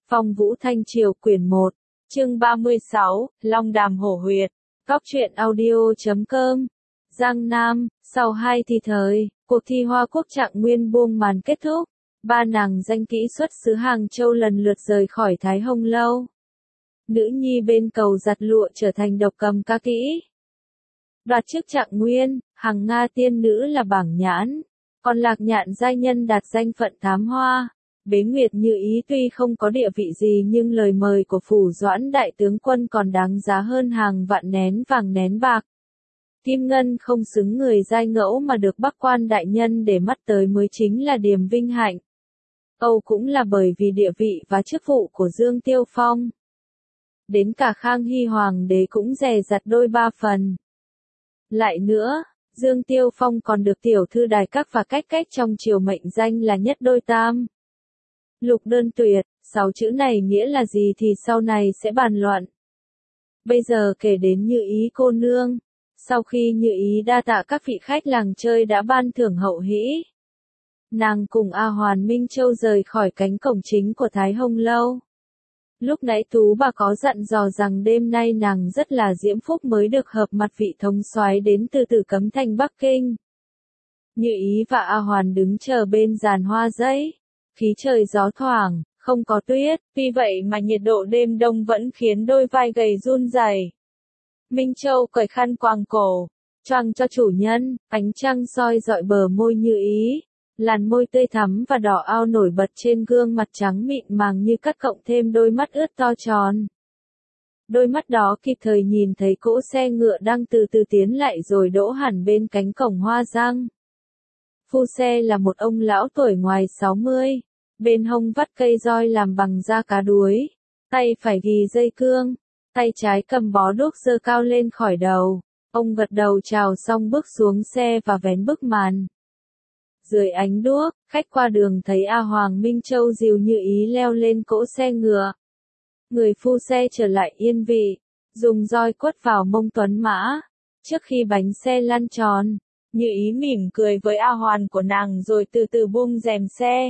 Phong Vũ Thanh Triều quyển 1, chương 36, Long Đàm Hổ Huyệt, Góc truyện audio.com, Giang Nam, sau 2 thi thời, cuộc thi Hoa Quốc Trạng Nguyên buông màn kết thúc, ba nàng danh kỹ xuất xứ Hàng Châu lần lượt rời khỏi Thái Hồng Lâu. Nữ nhi bên cầu giặt lụa trở thành độc cầm ca kỹ. Đoạt chức Trạng Nguyên, Hằng Nga tiên nữ là bảng nhãn, còn Lạc Nhạn giai nhân đạt danh phận thám hoa. Bế Nguyệt Như Ý tuy không có địa vị gì nhưng lời mời của Phủ Doãn đại tướng quân còn đáng giá hơn hàng vạn nén vàng nén bạc. Kim Ngân không xứng người giai ngẫu mà được Bắc quan đại nhân để mắt tới mới chính là điềm vinh hạnh. Âu cũng là bởi vì địa vị và chức vụ của Dương Tiêu Phong. Đến cả Khang Hy Hoàng đế cũng dè dặt đôi ba phần. Lại nữa, Dương Tiêu Phong còn được tiểu thư đài các và cách trong triều mệnh danh là nhất đôi tam. Lục đơn tuyệt, 6 chữ này nghĩa là gì thì sau này sẽ bàn luận. Bây giờ kể đến Như Ý cô nương. Sau khi Như Ý đa tạ các vị khách làng chơi đã ban thưởng hậu hĩ, nàng cùng A Hoàn Minh Châu rời khỏi cánh cổng chính của Thái Hồng Lâu. Lúc nãy Tú bà có dặn dò rằng đêm nay nàng rất là diễm phúc mới được hợp mặt vị thống soái đến từ Tử Cấm Thành Bắc Kinh. Như Ý và A Hoàn đứng chờ bên giàn hoa giấy. Khí trời gió thoảng, không có tuyết, vì vậy mà nhiệt độ đêm đông vẫn khiến đôi vai gầy run rẩy. Minh Châu cởi khăn quàng cổ, choàng cho chủ nhân, ánh trăng soi dọi bờ môi Như Ý, làn môi tươi thắm và đỏ ao nổi bật trên gương mặt trắng mịn màng như cắt cộng thêm đôi mắt ướt to tròn. Đôi mắt đó kịp thời nhìn thấy cỗ xe ngựa đang từ từ tiến lại rồi đỗ hẳn bên cánh cổng hoa giang. Phu xe là một ông lão tuổi ngoài 60, bên hông vắt cây roi làm bằng da cá đuối, tay phải ghi dây cương, tay trái cầm bó đuốc giơ cao lên khỏi đầu. Ông gật đầu chào xong bước xuống xe và vén bức màn. Dưới ánh đuốc, khách qua đường thấy A Hoàng Minh Châu dìu Như Ý leo lên cỗ xe ngựa. Người phu xe trở lại yên vị, dùng roi quất vào mông tuấn mã. Trước khi bánh xe lăn tròn, Như Ý mỉm cười với A Hoàn của nàng rồi từ từ buông rèm xe.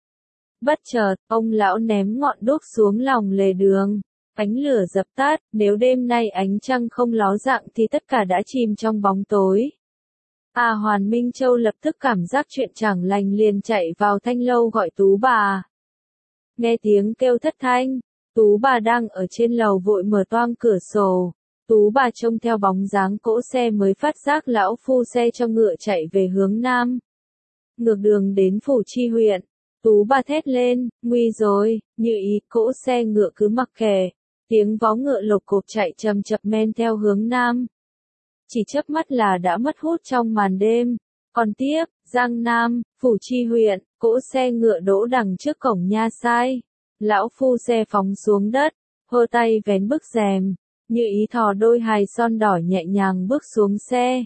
Bất chợt, ông lão ném ngọn đuốc xuống lòng lề đường. Ánh lửa dập tắt, nếu đêm nay ánh trăng không ló dạng thì tất cả đã chìm trong bóng tối. A Hoàn Minh Châu lập tức cảm giác chuyện chẳng lành liền chạy vào thanh lâu gọi Tú bà. Nghe tiếng kêu thất thanh, Tú bà đang ở trên lầu vội mở toang cửa sổ. Tú bà trông theo bóng dáng cỗ xe mới phát giác lão phu xe cho ngựa chạy về hướng nam. Ngược đường đến Phủ Chi huyện, Tú bà thét lên, nguy rồi, Như Ý, cỗ xe ngựa cứ mặc kệ. Tiếng vó ngựa lộc cộp chạy chậm chậm men theo hướng nam. Chỉ chớp mắt là đã mất hút trong màn đêm. Còn tiếp, Giang Nam, Phủ Chi huyện, cỗ xe ngựa đỗ đằng trước cổng nha sai. Lão phu xe phóng xuống đất, hơ tay vén bức rèm. Như Ý thò đôi hài son đỏ nhẹ nhàng bước xuống xe.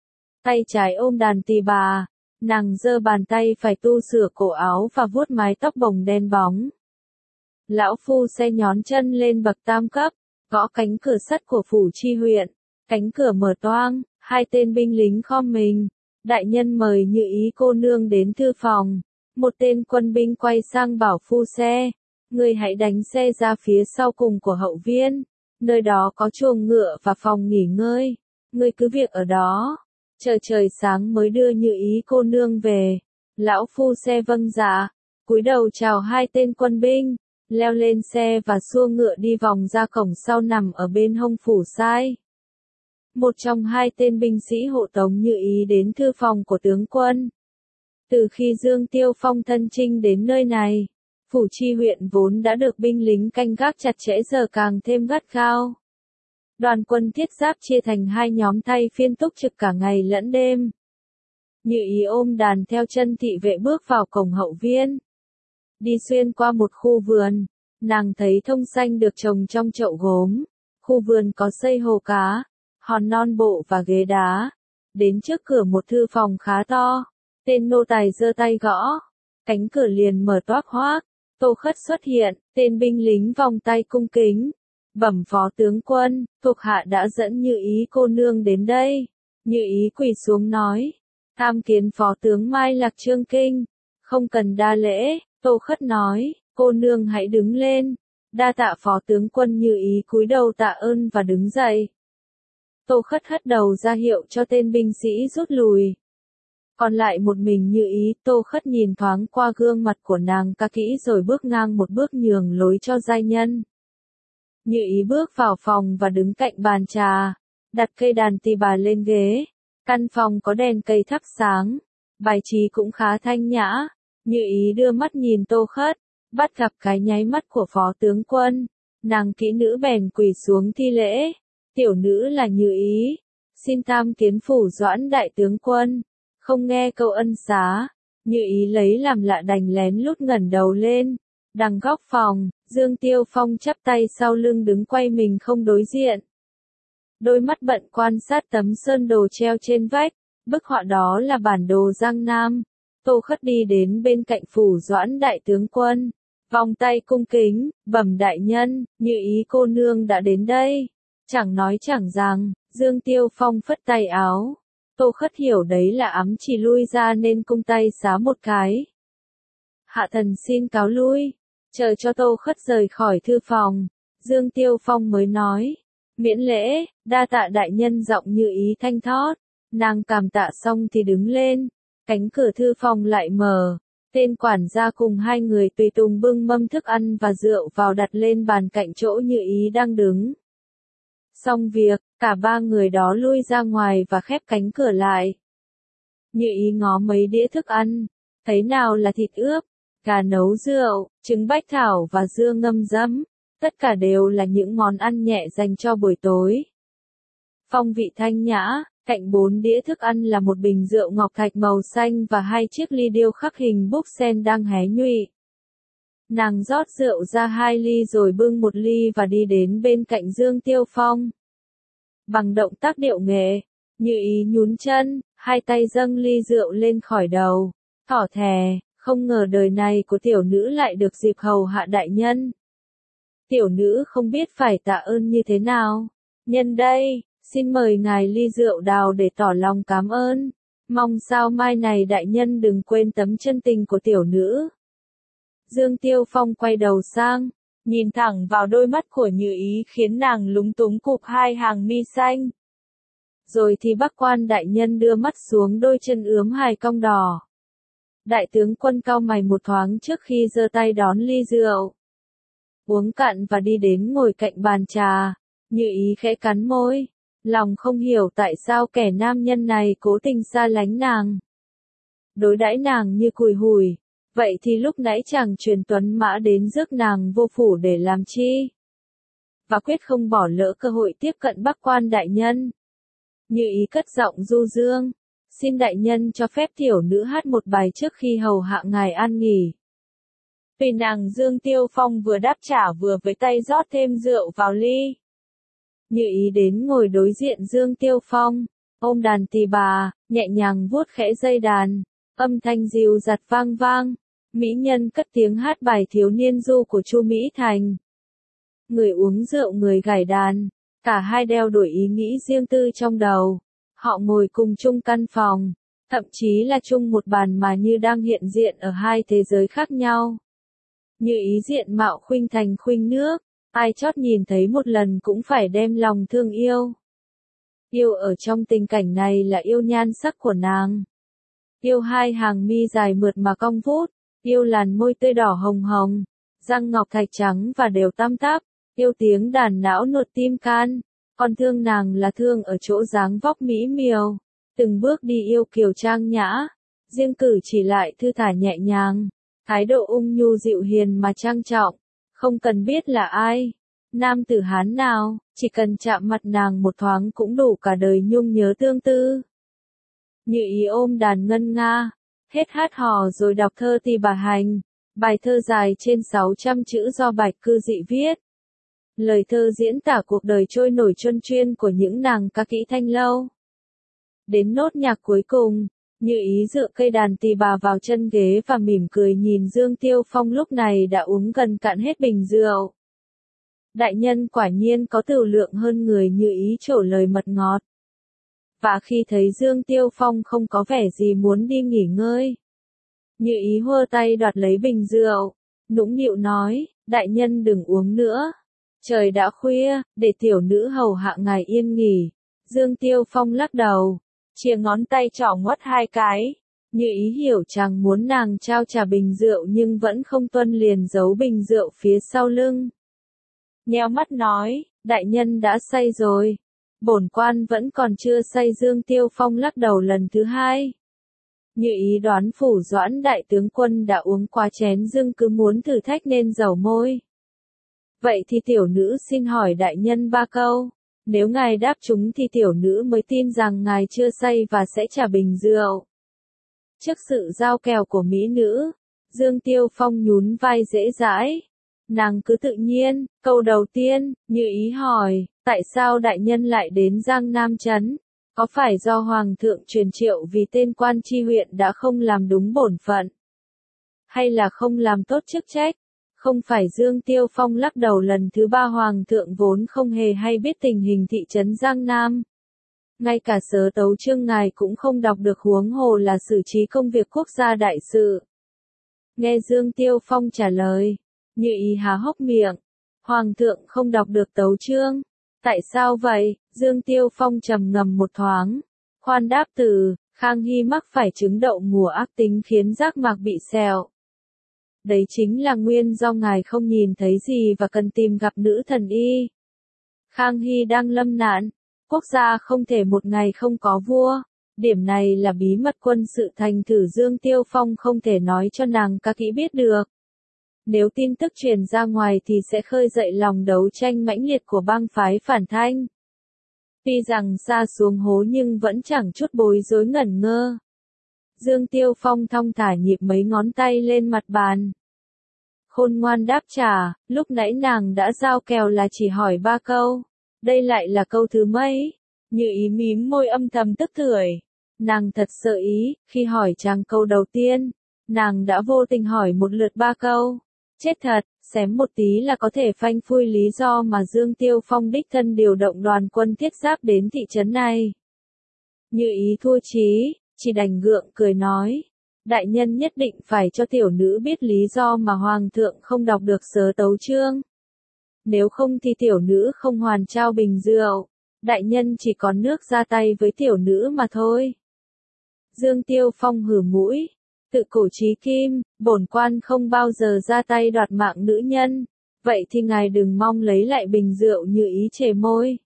Tay trái ôm đàn tỳ bà, nàng giơ bàn tay phải tu sửa cổ áo và vuốt mái tóc bồng đen bóng. Lão phu xe nhón chân lên bậc tam cấp, gõ cánh cửa sắt của Phủ Chi huyện. Cánh cửa mở toang, hai tên binh lính khom mình. Đại nhân mời Như Ý cô nương đến thư phòng. Một tên quân binh quay sang bảo phu xe, người hãy đánh xe ra phía sau cùng của hậu viên. Nơi đó có chuồng ngựa và phòng nghỉ ngơi. Ngươi cứ việc ở đó. Chờ trời sáng mới đưa Như Ý cô nương về. Lão phu xe vâng dạ, cúi đầu chào hai tên quân binh, leo lên xe và xua ngựa đi vòng ra cổng sau nằm ở bên hông phủ sai. Một trong hai tên binh sĩ hộ tống Như Ý đến thư phòng của tướng quân. Từ khi Dương Tiêu Phong thân chinh đến nơi này, Phủ Chi huyện vốn đã được binh lính canh gác chặt chẽ giờ càng thêm gắt gao. Đoàn quân thiết giáp chia thành hai nhóm thay phiên túc trực cả ngày lẫn đêm. Như Ý ôm đàn theo chân thị vệ bước vào cổng hậu viên. Đi xuyên qua một khu vườn, nàng thấy thông xanh được trồng trong chậu gốm. Khu vườn có xây hồ cá, hòn non bộ và ghế đá. Đến trước cửa một thư phòng khá to, tên nô tài giơ tay gõ. Cánh cửa liền mở toác hoác. Tô Khất xuất hiện, tên binh lính vòng tay cung kính. Bẩm phó tướng quân, thuộc hạ đã dẫn Như Ý cô nương đến đây. Như Ý quỳ xuống nói, tham kiến phó tướng Mai Lạc Trương Kinh. Không cần đa lễ, Tô Khất nói, cô nương hãy đứng lên. Đa tạ phó tướng quân. Như ý cúi đầu tạ ơn và đứng dậy. Tô Khất hất đầu ra hiệu cho tên binh sĩ rút lui. Còn lại một mình Như ý, Tô Khất nhìn thoáng qua gương mặt của nàng ca kỹ rồi bước ngang một bước nhường lối cho giai nhân. Như ý bước vào phòng và đứng cạnh bàn trà, đặt cây đàn tỳ bà lên ghế. Căn phòng có đèn cây thắp sáng, bài trí cũng khá thanh nhã. Như ý đưa mắt nhìn Tô Khất, bắt gặp cái nháy mắt của phó tướng quân. Nàng kỹ nữ bèn quỳ xuống thi lễ. Tiểu nữ là Như ý, xin tham kiến phủ Doãn đại tướng quân. Không nghe câu ân xá, Như ý lấy làm lạ đành lén lút ngẩng đầu lên. Đằng góc phòng, Dương Tiêu Phong chắp tay sau lưng đứng quay mình không đối diện. Đôi mắt bận quan sát tấm sơn đồ treo trên vách, bức họa đó là bản đồ Giang Nam. Tô Khất đi đến bên cạnh phủ Doãn đại tướng quân, vòng tay cung kính, bẩm đại nhân, Như ý cô nương đã đến đây. Chẳng nói chẳng rằng, Dương Tiêu Phong phất tay áo. Tô Khất hiểu đấy là ám chỉ lui ra nên cung tay xá một cái. Hạ thần xin cáo lui. Chờ cho Tô Khất rời khỏi thư phòng, Dương Tiêu Phong mới nói. Miễn lễ, đa tạ đại nhân. Giọng Như ý thanh thót. Nàng cảm tạ xong thì đứng lên. Cánh cửa thư phòng lại mở. Tên quản gia cùng hai người tùy tùng bưng mâm thức ăn và rượu vào đặt lên bàn cạnh chỗ Như ý đang đứng. Xong việc, cả ba người đó lui ra ngoài và khép cánh cửa lại. Như ý ngó mấy đĩa thức ăn, thấy nào là thịt ướp, gà nấu rượu, trứng bách thảo và dưa ngâm giấm, tất cả đều là những món ăn nhẹ dành cho buổi tối. Phong vị thanh nhã, cạnh 4 đĩa thức ăn là một bình rượu ngọc thạch màu xanh và 2 chiếc ly điêu khắc hình búp sen đang hé nhụy. Nàng rót rượu ra 2 ly rồi bưng 1 ly và đi đến bên cạnh Dương Tiêu Phong. Bằng động tác điệu nghệ, Như ý nhún chân, 2 tay dâng ly rượu lên khỏi đầu, thỏ thè, không ngờ đời này của tiểu nữ lại được dịp hầu hạ đại nhân. Tiểu nữ không biết phải tạ ơn như thế nào. Nhân đây, xin mời ngài ly rượu đào để tỏ lòng cảm ơn. Mong sao mai này đại nhân đừng quên tấm chân tình của tiểu nữ. Dương Tiêu Phong quay đầu sang, nhìn thẳng vào đôi mắt của Như ý khiến nàng lúng túng cụp 2 hàng mi xanh. Rồi thì Bắc quan đại nhân đưa mắt xuống đôi chân ướm 2 cong đỏ. Đại tướng quân cau mày một thoáng trước khi giơ tay đón ly rượu. Uống cạn và đi đến ngồi cạnh bàn trà. Như ý khẽ cắn môi, lòng không hiểu tại sao kẻ nam nhân này cố tình xa lánh nàng. Đối đãi nàng như cùi hủi. Vậy thì lúc nãy chàng truyền tuấn mã đến rước nàng vô phủ để làm chi? Và quyết không bỏ lỡ cơ hội tiếp cận Bắc quan đại nhân. Như ý cất giọng du dương. Xin đại nhân cho phép tiểu nữ hát một bài trước khi hầu hạ ngài an nghỉ. Vì nàng Dương Tiêu Phong vừa đáp trả vừa với tay rót thêm rượu vào ly. Như ý đến ngồi đối diện Dương Tiêu Phong, ôm đàn tỳ bà, nhẹ nhàng vuốt khẽ dây đàn, âm thanh dịu dặt vang vang. Mỹ nhân cất tiếng hát bài thiếu niên du của Chu Mỹ Thành. Người uống rượu người gảy đàn, cả hai đeo đuổi ý nghĩ riêng tư trong đầu. Họ ngồi cùng chung căn phòng, thậm chí là chung một bàn mà như đang hiện diện ở 2 thế giới khác nhau. Như ý diện mạo khuynh thành khuynh nước, ai chót nhìn thấy một lần cũng phải đem lòng thương yêu. Yêu ở trong tình cảnh này là yêu nhan sắc của nàng. Yêu 2 hàng mi dài mượt mà cong vút, yêu làn môi tươi đỏ hồng hồng, răng ngọc thạch trắng và đều tăm tắp, yêu tiếng đàn não nuột tim can. Còn thương nàng là thương ở chỗ dáng vóc mỹ miều, từng bước đi yêu kiều trang nhã, riêng cử chỉ lại thư thả nhẹ nhàng, thái độ ung nhu dịu hiền mà trang trọng, không cần biết là ai, nam tử Hán nào, chỉ cần chạm mặt nàng một thoáng cũng đủ cả đời nhung nhớ tương tư. Như ý ôm đàn ngân nga, hết hát hò rồi đọc thơ Tỳ Bà Hành, bài thơ dài trên 600 chữ do Bạch Cư Dị viết. Lời thơ diễn tả cuộc đời trôi nổi truân chuyên của những nàng ca kỹ thanh lâu. Đến nốt nhạc cuối cùng, Như ý dựa cây đàn tỳ bà vào chân ghế và mỉm cười nhìn Dương Tiêu Phong lúc này đã uống gần cạn hết bình rượu. Đại nhân quả nhiên có tửu lượng hơn người. Như ý trổ lời mật ngọt. Và khi thấy Dương Tiêu Phong không có vẻ gì muốn đi nghỉ ngơi, Như ý hơ tay đoạt lấy bình rượu, nũng nịu nói, đại nhân đừng uống nữa. Trời đã khuya, để tiểu nữ hầu hạ ngài yên nghỉ. Dương Tiêu Phong lắc đầu, chia ngón tay trỏ ngoắt hai cái. Như ý hiểu chàng muốn nàng trao trà bình rượu nhưng vẫn không tuân liền giấu bình rượu phía sau lưng. Nheo mắt nói, đại nhân đã say rồi. Bổn quan vẫn còn chưa say. Dương Tiêu Phong lắc đầu lần thứ hai. Như ý đoán Phủ Doãn đại tướng quân đã uống quá chén dưng cứ muốn thử thách nên dầu môi. Vậy thì tiểu nữ xin hỏi đại nhân ba câu. Nếu ngài đáp chúng thì tiểu nữ mới tin rằng ngài chưa say và sẽ trả bình rượu. Trước sự giao kèo của mỹ nữ, Dương Tiêu Phong nhún vai dễ dãi. Nàng cứ tự nhiên. Câu đầu tiên, Như ý hỏi, tại sao đại nhân lại đến Giang Nam Trấn? Có phải do Hoàng thượng truyền triệu vì tên quan tri huyện đã không làm đúng bổn phận? Hay là không làm tốt chức trách? Không phải. Dương Tiêu Phong lắc đầu lần thứ ba. Hoàng thượng vốn không hề hay biết tình hình thị trấn Giang Nam. Ngay cả sớ tấu chương ngài cũng không đọc được, huống hồ là xử trí công việc quốc gia đại sự. Nghe Dương Tiêu Phong trả lời, Như ý há hốc miệng. Hoàng thượng không đọc được tấu chương. Tại sao vậy? Dương Tiêu Phong trầm ngâm một thoáng. Khoan đáp từ, Khang Hy mắc phải chứng đậu mùa ác tính khiến giác mạc bị sẹo. Đấy chính là nguyên do ngài không nhìn thấy gì và cần tìm gặp nữ thần y. Khang Hy đang lâm nạn. Quốc gia không thể một ngày không có vua. Điểm này là bí mật quân sự thành thử. Dương Tiêu Phong không thể nói cho nàng ca kỹ biết được. Nếu tin tức truyền ra ngoài thì sẽ khơi dậy lòng đấu tranh mãnh liệt của bang phái phản thanh. Tuy rằng xa xuống hố nhưng vẫn chẳng chút bối rối ngẩn ngơ. Dương Tiêu Phong thong thả nhịp mấy ngón tay lên mặt bàn. Khôn ngoan đáp trả, lúc nãy nàng đã giao kèo là chỉ hỏi 3 câu. Đây lại là câu thứ mấy? Như ý mím môi âm thầm tức thưởi. Nàng thật sợ ý, khi hỏi chàng câu đầu tiên, nàng đã vô tình hỏi một lượt 3 câu. Chết thật, xém một tí là có thể phanh phui lý do mà Dương Tiêu Phong đích thân điều động đoàn quân thiết giáp đến thị trấn này. Như ý thua chí, chỉ đành gượng cười nói. Đại nhân nhất định phải cho tiểu nữ biết lý do mà Hoàng thượng không đọc được sớ tấu chương. Nếu không thì tiểu nữ không hoàn trao bình rượu. Đại nhân chỉ còn nước ra tay với tiểu nữ mà thôi. Dương Tiêu Phong hử mũi. Tự cổ chí kim, bổn quan không bao giờ ra tay đoạt mạng nữ nhân. Vậy thì ngài đừng mong lấy lại bình rượu. Như ý chề môi.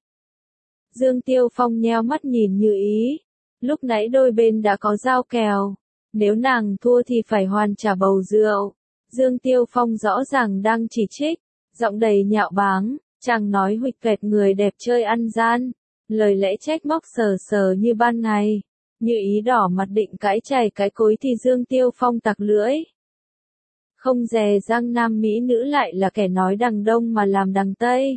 Dương Tiêu Phong nheo mắt nhìn Như ý. Lúc nãy đôi bên đã có giao kèo. Nếu nàng thua thì phải hoàn trả bầu rượu. Dương Tiêu Phong rõ ràng đang chỉ trích. Giọng đầy nhạo báng, chàng nói huỵch vẹt người đẹp chơi ăn gian. Lời lẽ trách móc sờ sờ như ban ngày. Như ý đỏ mặt định cãi chày cái cối thì Dương Tiêu Phong tặc lưỡi. Không dè Giang Nam mỹ nữ lại là kẻ nói đằng Đông mà làm đằng Tây.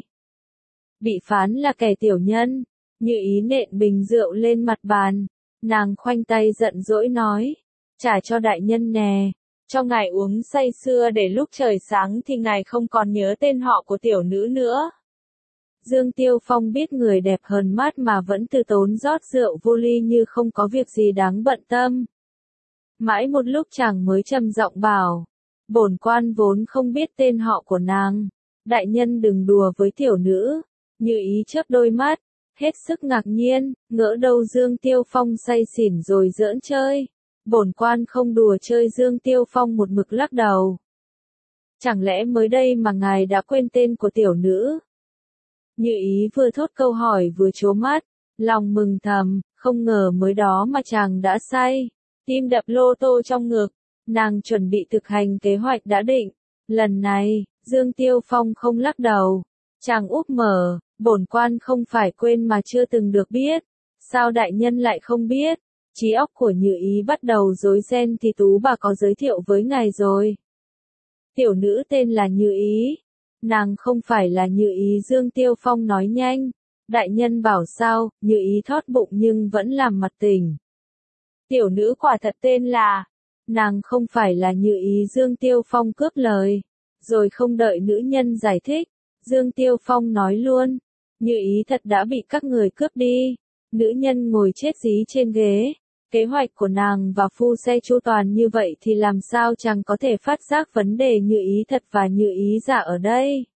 Bị phán là kẻ tiểu nhân. Như ý nện bình rượu lên mặt bàn. Nàng khoanh tay giận dỗi nói. Trả cho đại nhân nè. Cho ngài uống say sưa để lúc trời sáng thì ngài không còn nhớ tên họ của tiểu nữ nữa. Dương Tiêu Phong biết người đẹp hờn mát mà vẫn từ tốn rót rượu vô ly như không có việc gì đáng bận tâm. Mãi một lúc chàng mới trầm giọng bảo. Bổn quan vốn không biết tên họ của nàng. Đại nhân đừng đùa với tiểu nữ. Như ý chớp đôi mắt. Hết sức ngạc nhiên, ngỡ đâu Dương Tiêu Phong say xỉn rồi giỡn chơi. Bổn quan không đùa chơi. Dương Tiêu Phong một mực lắc đầu. Chẳng lẽ mới đây mà ngài đã quên tên của tiểu nữ? Như ý vừa thốt câu hỏi vừa trố mắt, lòng mừng thầm, không ngờ mới đó mà chàng đã say. Tim đập lô tô trong ngực, nàng chuẩn bị thực hành kế hoạch đã định. Lần này, Dương Tiêu Phong không lắc đầu. Chàng úp mở, bổn quan không phải quên mà chưa từng được biết. Sao đại nhân lại không biết? Trí óc của Như ý bắt đầu rối ren thì tú bà có giới thiệu với ngài rồi. Tiểu nữ tên là Như ý. Nàng không phải là Như ý. Dương Tiêu Phong nói nhanh. Đại nhân bảo sao? Như ý thót bụng nhưng vẫn làm mặt tỉnh. Tiểu nữ quả thật tên là. Nàng không phải là Như ý. Dương Tiêu Phong cướp lời. Rồi không đợi nữ nhân giải thích. Dương Tiêu Phong nói luôn. Như ý thật đã bị các người cướp đi. Nữ nhân ngồi chết dí trên ghế. Kế hoạch của nàng và phu xe chu toàn như vậy thì làm sao chàng có thể phát giác vấn đề Như Ý thật và Như Ý giả ở đây.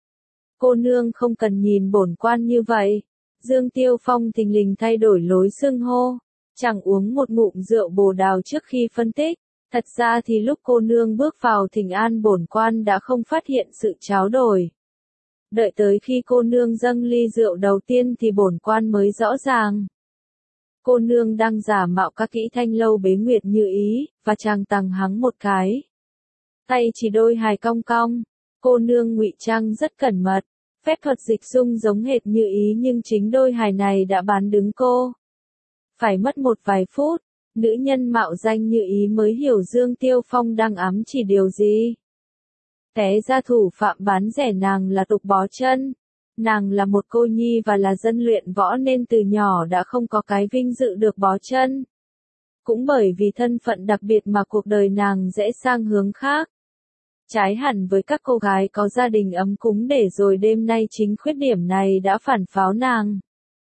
Cô nương không cần nhìn bổn quan như vậy. Dương Tiêu Phong thình lình thay đổi lối xưng hô. Chàng uống một ngụm rượu bồ đào trước khi phân tích. Thật ra thì lúc cô nương bước vào thỉnh an bổn quan đã không phát hiện sự tráo đổi. Đợi tới khi cô nương dâng ly rượu đầu tiên thì bổn quan mới rõ ràng. Cô nương đang giả mạo các kỹ thanh lâu bế nguyệt Như Ý, và chàng tằng hắng một cái. Tay chỉ đôi hài cong cong, cô nương ngụy trang rất cẩn mật, phép thuật dịch dung giống hệt Như Ý nhưng chính đôi hài này đã bán đứng cô. Phải mất một vài phút, nữ nhân mạo danh Như Ý mới hiểu Dương Tiêu Phong đang ám chỉ điều gì. Té ra thủ phạm bán rẻ nàng là Tục Bó Chân. Nàng là một cô nhi và là dân luyện võ nên từ nhỏ đã không có cái vinh dự được bó chân. Cũng bởi vì thân phận đặc biệt mà cuộc đời nàng dễ sang hướng khác. Trái hẳn với các cô gái có gia đình ấm cúng để rồi đêm nay chính khuyết điểm này đã phản pháo nàng.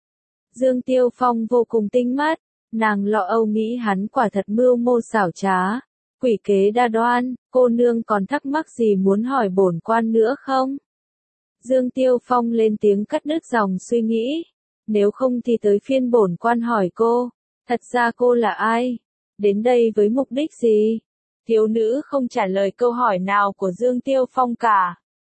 Dương Tiêu Phong vô cùng tinh mắt, nàng lo âu nghĩ hắn quả thật mưu mô xảo trá, quỷ kế đa đoan, cô nương còn thắc mắc gì muốn hỏi bổn quan nữa không? Dương Tiêu Phong lên tiếng cắt đứt dòng suy nghĩ. Nếu không thì tới phiên bổn quan hỏi cô. Thật ra cô là ai? Đến đây với mục đích gì? Thiếu nữ không trả lời câu hỏi nào của Dương Tiêu Phong cả.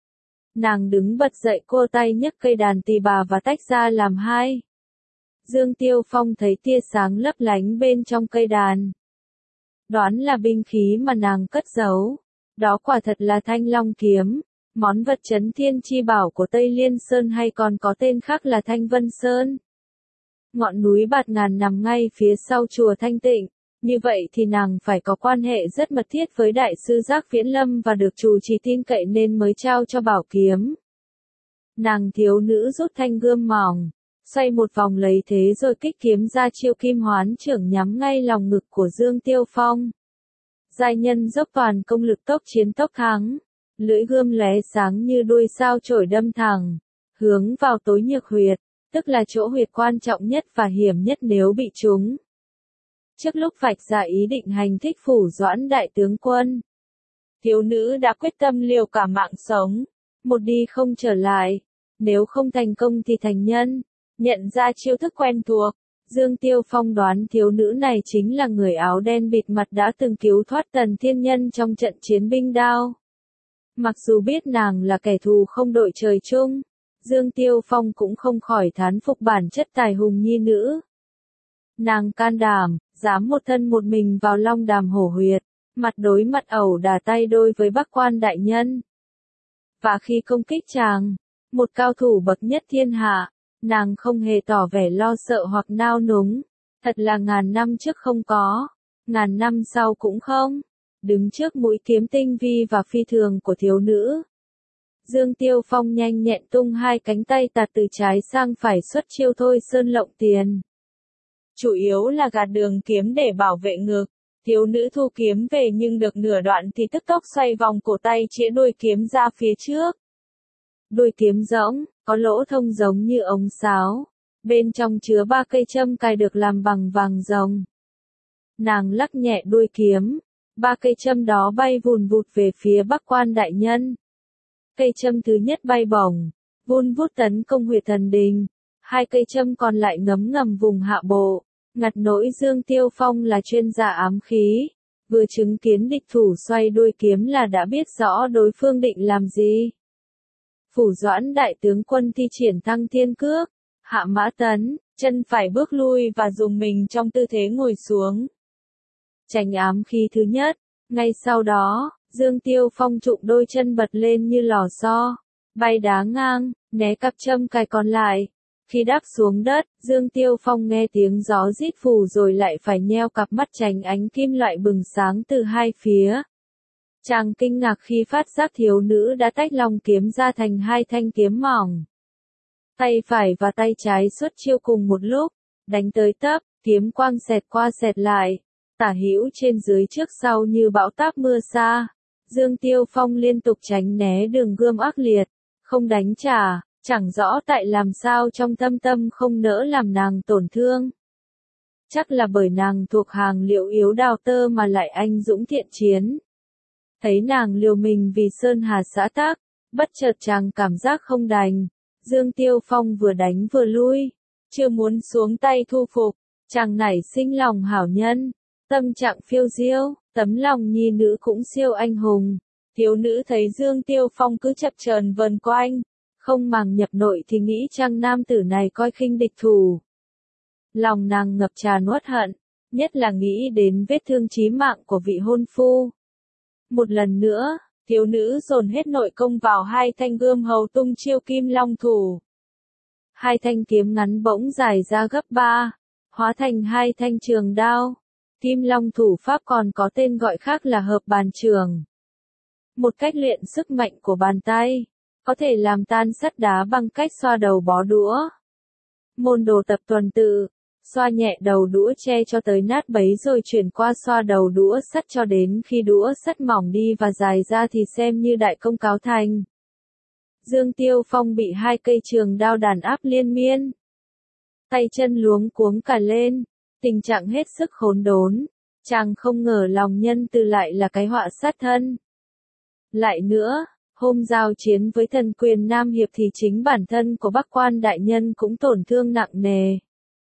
Nàng đứng bật dậy cua tay nhấc cây đàn tỳ bà và tách ra làm hai. Dương Tiêu Phong thấy tia sáng lấp lánh bên trong cây đàn. Đoán là binh khí mà nàng cất giấu. Đó quả thật là Thanh Long kiếm. Món vật trấn thiên chi bảo của Tây Liên Sơn hay còn có tên khác là Thanh Vân Sơn. Ngọn núi Bạt Ngàn nằm ngay phía sau chùa Thanh Tịnh, như vậy thì nàng phải có quan hệ rất mật thiết với đại sư Giác Viễn Lâm và được chủ trì tin cậy nên mới trao cho bảo kiếm. Nàng thiếu nữ rút thanh gươm mỏng, xoay một vòng lấy thế rồi kích kiếm ra chiêu Kim Hoán Trưởng nhắm ngay lòng ngực của Dương Tiêu Phong. Giai nhân dốc toàn công lực tốc chiến tốc thắng. Lưỡi gươm lóe sáng như đuôi sao chổi đâm thẳng, hướng vào tối nhược huyệt, tức là chỗ huyệt quan trọng nhất và hiểm nhất nếu bị trúng. Trước lúc vạch ra ý định hành thích Phủ Doãn đại tướng quân, thiếu nữ đã quyết tâm liều cả mạng sống, một đi không trở lại, nếu không thành công thì thành nhân, nhận ra chiêu thức quen thuộc. Dương Tiêu Phong đoán thiếu nữ này chính là người áo đen bịt mặt đã từng cứu thoát Tần Thiên Nhân trong trận chiến binh đao. Mặc dù biết nàng là kẻ thù không đội trời chung, Dương Tiêu Phong cũng không khỏi thán phục bản chất tài hùng nhi nữ. Nàng can đảm, dám một thân một mình vào Long Đàm hổ huyệt, mặt đối mặt ẩu đả tay đôi với Bắc Quan đại nhân. Và khi công kích chàng, một cao thủ bậc nhất thiên hạ, nàng không hề tỏ vẻ lo sợ hoặc nao núng, thật là ngàn năm trước không có, ngàn năm sau cũng không. Đứng trước mũi kiếm tinh vi và phi thường của thiếu nữ, Dương Tiêu Phong nhanh nhẹn tung hai cánh tay tạt từ trái sang phải xuất chiêu Thôi Sơn Lộng Tiền. Chủ yếu là gạt đường kiếm để bảo vệ ngực, thiếu nữ thu kiếm về nhưng được nửa đoạn thì tức tốc xoay vòng cổ tay chĩa đuôi kiếm ra phía trước. Đuôi kiếm rỗng, có lỗ thông giống như ống sáo, bên trong chứa 3 cây châm cài được làm bằng vàng rồng. Nàng lắc nhẹ đuôi kiếm. 3 cây châm đó bay vùn vụt về phía Bắc Quan đại nhân. Cây châm thứ nhất bay bổng, vun vút tấn công huyệt thần đình. 2 cây châm còn lại ngấm ngầm vùng hạ bộ. Ngặt nỗi Dương Tiêu Phong là chuyên gia ám khí. Vừa chứng kiến địch thủ xoay đuôi kiếm là đã biết rõ đối phương định làm gì. Phủ Doãn đại tướng quân thi triển Thăng Thiên Cước. Hạ mã tấn, chân phải bước lui và dùng mình trong tư thế ngồi xuống. Tránh ám khí thứ nhất, ngay sau đó, Dương Tiêu Phong trụng đôi chân bật lên như lò xo, bay đá ngang, né cặp châm cài còn lại. Khi đáp xuống đất, Dương Tiêu Phong nghe tiếng gió rít phù rồi lại phải nheo cặp mắt tránh ánh kim loại bừng sáng từ hai phía. Chàng kinh ngạc khi phát giác thiếu nữ đã tách long kiếm ra thành 2 thanh kiếm mỏng. Tay phải và tay trái xuất chiêu cùng một lúc, đánh tới tấp, kiếm quang xẹt qua xẹt lại. Tả hữu trên dưới trước sau như bão táp mưa xa. Dương Tiêu Phong liên tục tránh né đường gươm ác liệt, không đánh trả, chẳng rõ tại làm sao trong thâm tâm không nỡ làm nàng tổn thương. chắc là bởi nàng thuộc hàng Liễu Yếu đào tơ mà lại anh dũng thiện chiến. Thấy nàng liều mình vì Sơn Hà xã tắc, bất chợt chàng cảm giác không đành. Dương Tiêu Phong vừa đánh vừa lui, chưa muốn xuống tay thu phục, chàng nảy sinh lòng hảo nhân, tâm trạng phiêu diêu, tấm lòng nhi nữ cũng siêu anh hùng. Thiếu nữ thấy Dương Tiêu Phong cứ chập chờn vần quanh, không màng nhập nội thì nghĩ chăng nam tử này coi khinh địch thủ. Lòng nàng ngập tràn uất hận, nhất là nghĩ đến vết thương chí mạng của vị hôn phu. Một lần nữa, thiếu nữ dồn hết nội công vào hai thanh gươm hầu tung chiêu kim long thủ. Hai thanh kiếm ngắn bỗng dài ra gấp 3, hóa thành hai thanh trường đao. Kim long thủ pháp còn có tên gọi khác là hợp bàn trường. Một cách luyện sức mạnh của bàn tay, có thể làm tan sắt đá bằng cách xoa đầu bó đũa. Môn đồ tập tuần tự, xoa nhẹ đầu đũa che cho tới nát bấy rồi chuyển qua xoa đầu đũa sắt cho đến khi đũa sắt mỏng đi và dài ra thì xem như đại công cáo thành. Dương Tiêu Phong bị hai cây trường đao đàn áp liên miên. Tay chân luống cuống cả lên, tình trạng hết sức khốn đốn, chàng không ngờ lòng nhân từ lại là cái họa sát thân. Lại nữa, hôm giao chiến với thần quyền Nam Hiệp thì chính bản thân của Bắc Quan đại nhân cũng tổn thương nặng nề.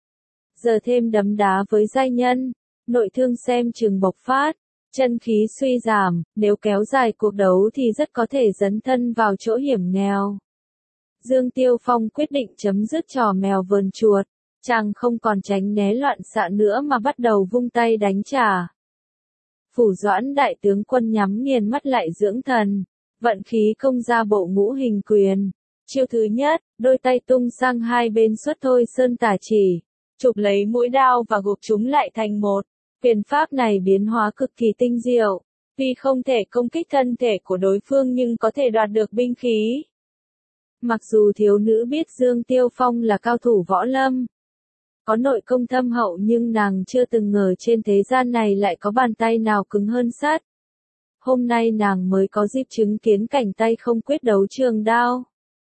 Giờ thêm đấm đá với giai nhân, nội thương xem chừng bộc phát, chân khí suy giảm, nếu kéo dài cuộc đấu thì rất có thể dấn thân vào chỗ hiểm nghèo. Dương Tiêu Phong quyết định chấm dứt trò mèo vờn chuột, chàng không còn tránh né loạn xạ nữa mà bắt đầu vung tay đánh trả. Phủ Doãn đại tướng quân nhắm nghiền mắt lại dưỡng thần, vận khí công ra bộ ngũ hình quyền. Chiêu thứ nhất, đôi tay tung sang hai bên xuất thôi sơn tả chỉ, chụp lấy mũi đao và gộp chúng lại thành một. Quyền pháp này biến hóa cực kỳ tinh diệu, tuy không thể công kích thân thể của đối phương nhưng có thể đoạt được binh khí. Mặc dù thiếu nữ biết Dương Tiêu Phong là cao thủ võ lâm, có nội công thâm hậu nhưng nàng chưa từng ngờ trên thế gian này lại có bàn tay nào cứng hơn sắt. Hôm nay nàng mới có dịp chứng kiến cảnh tay không quyết đấu trường đao.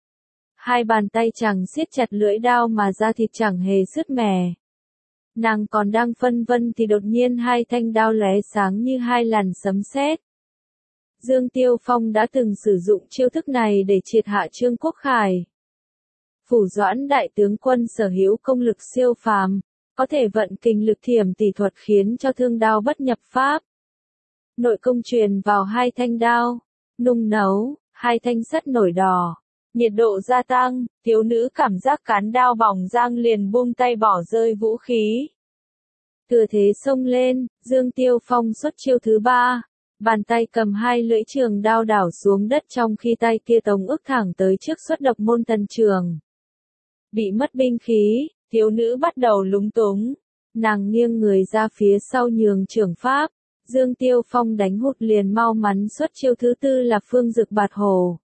Hai bàn tay chàng siết chặt lưỡi đao mà da thịt chẳng hề sứt mẻ. Nàng còn đang phân vân thì đột nhiên hai thanh đao lóe sáng như hai làn sấm sét. Dương Tiêu Phong đã từng sử dụng chiêu thức này để triệt hạ Trương Quốc Khải. Phủ Doãn đại tướng quân sở hữu công lực siêu phàm, có thể vận kình lực thiểm tỷ thuật khiến cho thương đao bất nhập pháp. Nội công truyền vào hai thanh đao, nung nấu, hai thanh sắt nổi đỏ, nhiệt độ gia tăng, thiếu nữ cảm giác cán đao bỏng rang liền buông tay bỏ rơi vũ khí. Thừa thế xông lên, Dương Tiêu Phong xuất chiêu thứ 3, bàn tay cầm hai lưỡi trường đao đảo xuống đất trong khi tay kia tống ức thẳng tới trước xuất độc môn thần trường. Bị mất binh khí, thiếu nữ bắt đầu lúng túng, nàng nghiêng người ra phía sau nhường trưởng pháp. Dương Tiêu Phong đánh hụt liền mau mắn xuất chiêu thứ 4 là phương dực bạt hổ.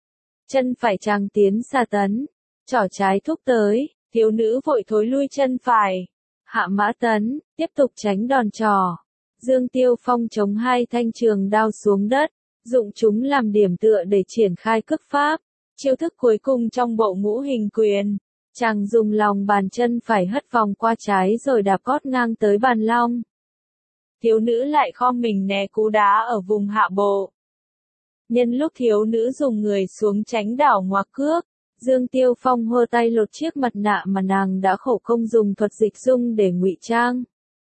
Chân phải chàng tiến xà tấn, trỏ trái thúc tới, thiếu nữ vội thối lui chân phải. Hạ mã tấn, tiếp tục tránh đòn trỏ. Dương Tiêu Phong chống hai thanh trường đao xuống đất, dụng chúng làm điểm tựa để triển khai cước pháp. Chiêu thức cuối cùng trong bộ ngũ hình quyền, chàng dùng lòng bàn chân phải hất vòng qua trái rồi đạp gót ngang tới bàn long. Thiếu nữ lại khom mình né cú đá ở vùng hạ bộ. Nhân lúc thiếu nữ dùng người xuống tránh đảo ngoặc cước, Dương Tiêu Phong hơ tay lột chiếc mặt nạ mà nàng đã khổ công dùng thuật dịch dung để ngụy trang.